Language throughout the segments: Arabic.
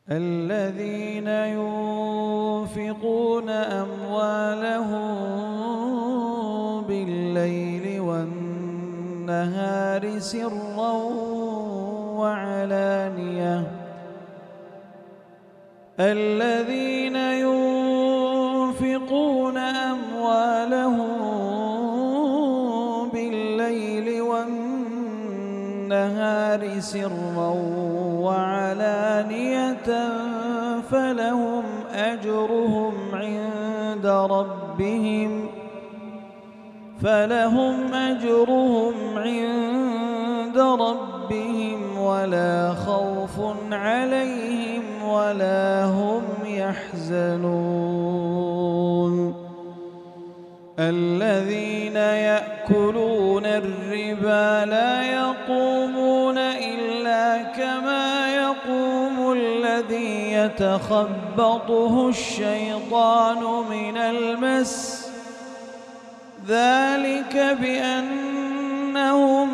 الذين ينفقون أموالهم بالليل والنهار سرا وعلانية الذين ينفقون أموالهم بالليل والنهار سرا وعلانية فلهم أجرهم عند ربهم ولا خوف عليهم ولا هم يحزنون الذين يأكلون الربا لا يقومون إلا كما يقوم الذي يتخبطه الشيطان من المس ذلك بأنهم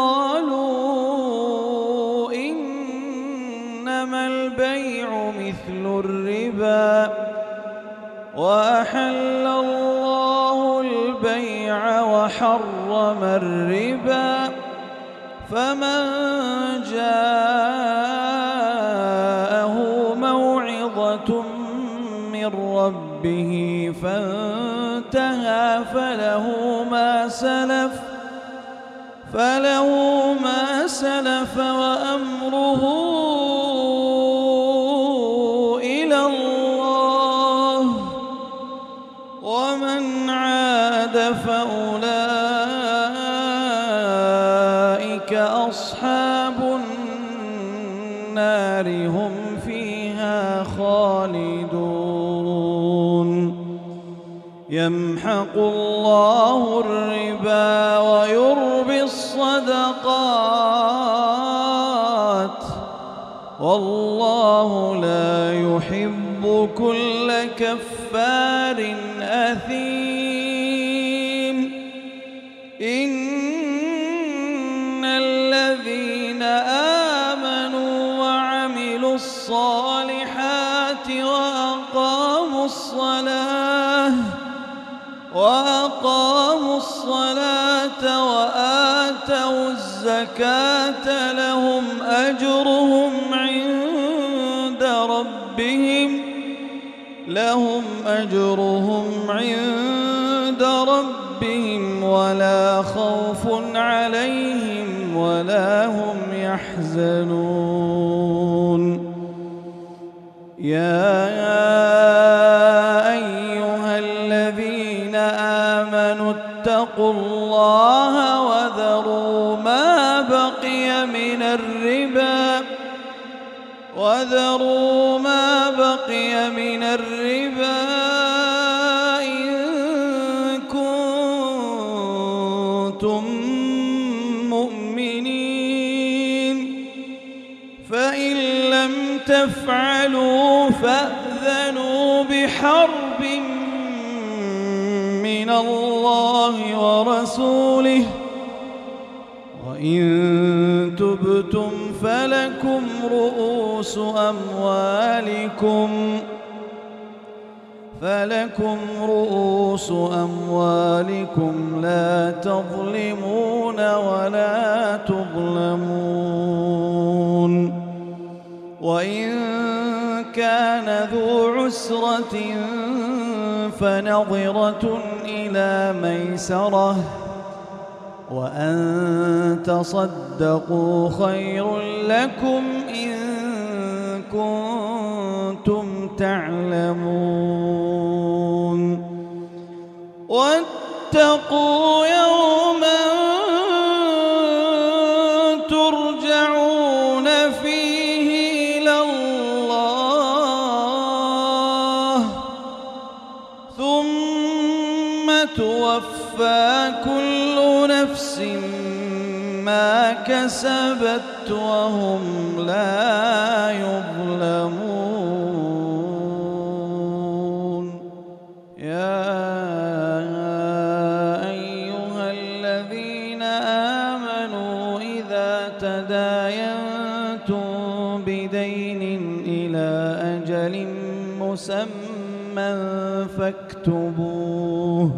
قالوا إنما البيع مثل الربا وأحل الله البيع وحرم الربا فمن جاءه موعظة من ربه فانتهى فله ما سلف وأمره إلى الله ومن عاد فأولئك أصحاب النار هم فيها خالدون يمحق الله الربا ويربي الصدقات والله لا يحب كل كفار أثيم إن الذين آمنوا وعملوا الصالحات وأقاموا الصلاة وآتوا الزكاة لهم أجرهم عند ربهم ولا خوف عليهم ولا هم يحزنون يا أيها الذين آمنوا اتقوا الله وذروا ما بقي من الربا إن كنتم مؤمنين فإن لم تفعلوا فأذنوا بحرب من الله ورسوله وإن تبتم فلكم رؤوس أموالكم لا تظلمون ولا تظلمون وإن كان ذو عسرة فنظرة إلى ميسرة وأن تصدقوا خير لكم إن كنتم تعلمون واتقوا يوما ترجعون فيه إلى الله ثم توفى كل نفس ما كسبت وهم لا يظلمون يا أيها الذين آمنوا إذا تداينتم بدين إلى أجل مسمى فاكتبوه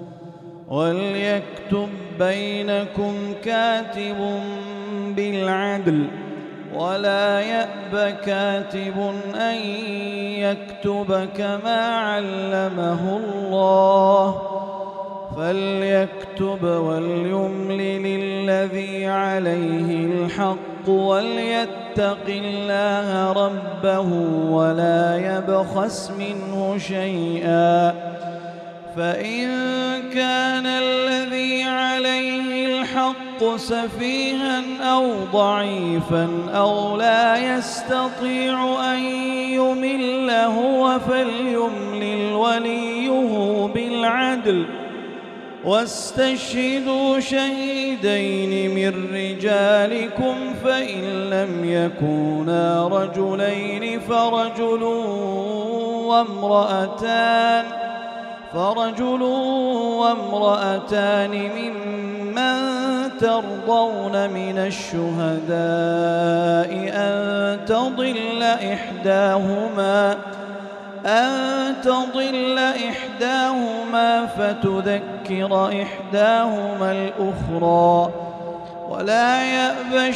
وليكتب بينكم كاتب بالعدل ولا يأب كاتب أن يكتب كما علمه الله فليكتب وليملل الذي عليه الحق وليتق الله ربه ولا يبخس منه شيئا فإن كان الذي عليه الحق سفيها أو ضعيفا أو لا يستطيع أن يمل هو فليملل وليه بالعدل واستشهدوا شهيدين من رجالكم فإن لم يكونا رجلين فرجل وامرأتان ممن ترضون من الشهداء أن تضل إحداهما فتذكر إحداهما الأخرى ولا يأبى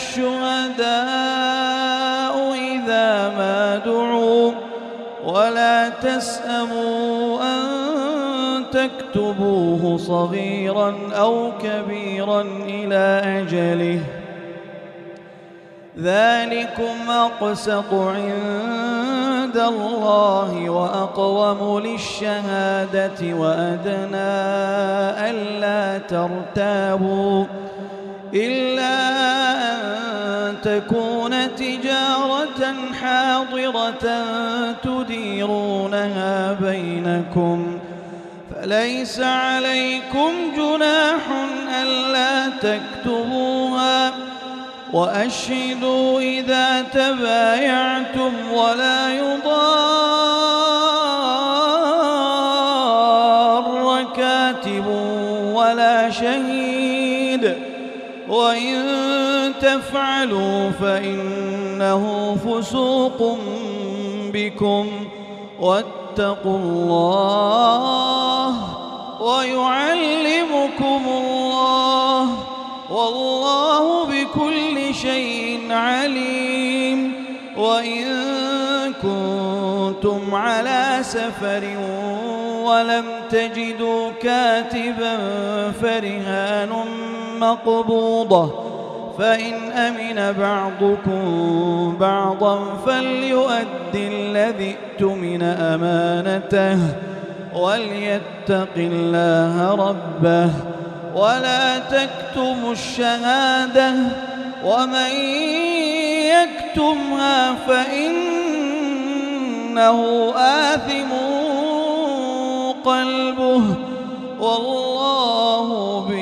الشهداء إذا ما دعوا ولا تسأموا أن تكتبوه صغيرا أو كبيرا إلى أجله ذلكم أقسط عند الله وأقوم للشهادة وأدنى ألا ترتابوا إلا أن تكون تجارة حاضرة تديرونها بينكم فليس عليكم جناح ألا تكتبوها وأشهدوا إذا تبايعتم ولا يضار كاتب ولا شهيد وإن تفعلوا فإنه فسوق بكم واتقوا الله ويعلمكم الله والله بكل شيء عليم وإن كنتم على سفر ولم تجدوا كاتبا فرهان مقبوضة فإن أمن بعضكم بعضا فليؤد الذي اؤتمن أمانته وليتق الله ربه ولا تكتموا الشهادة ومن يكتمها فإنه آثم قلبه والله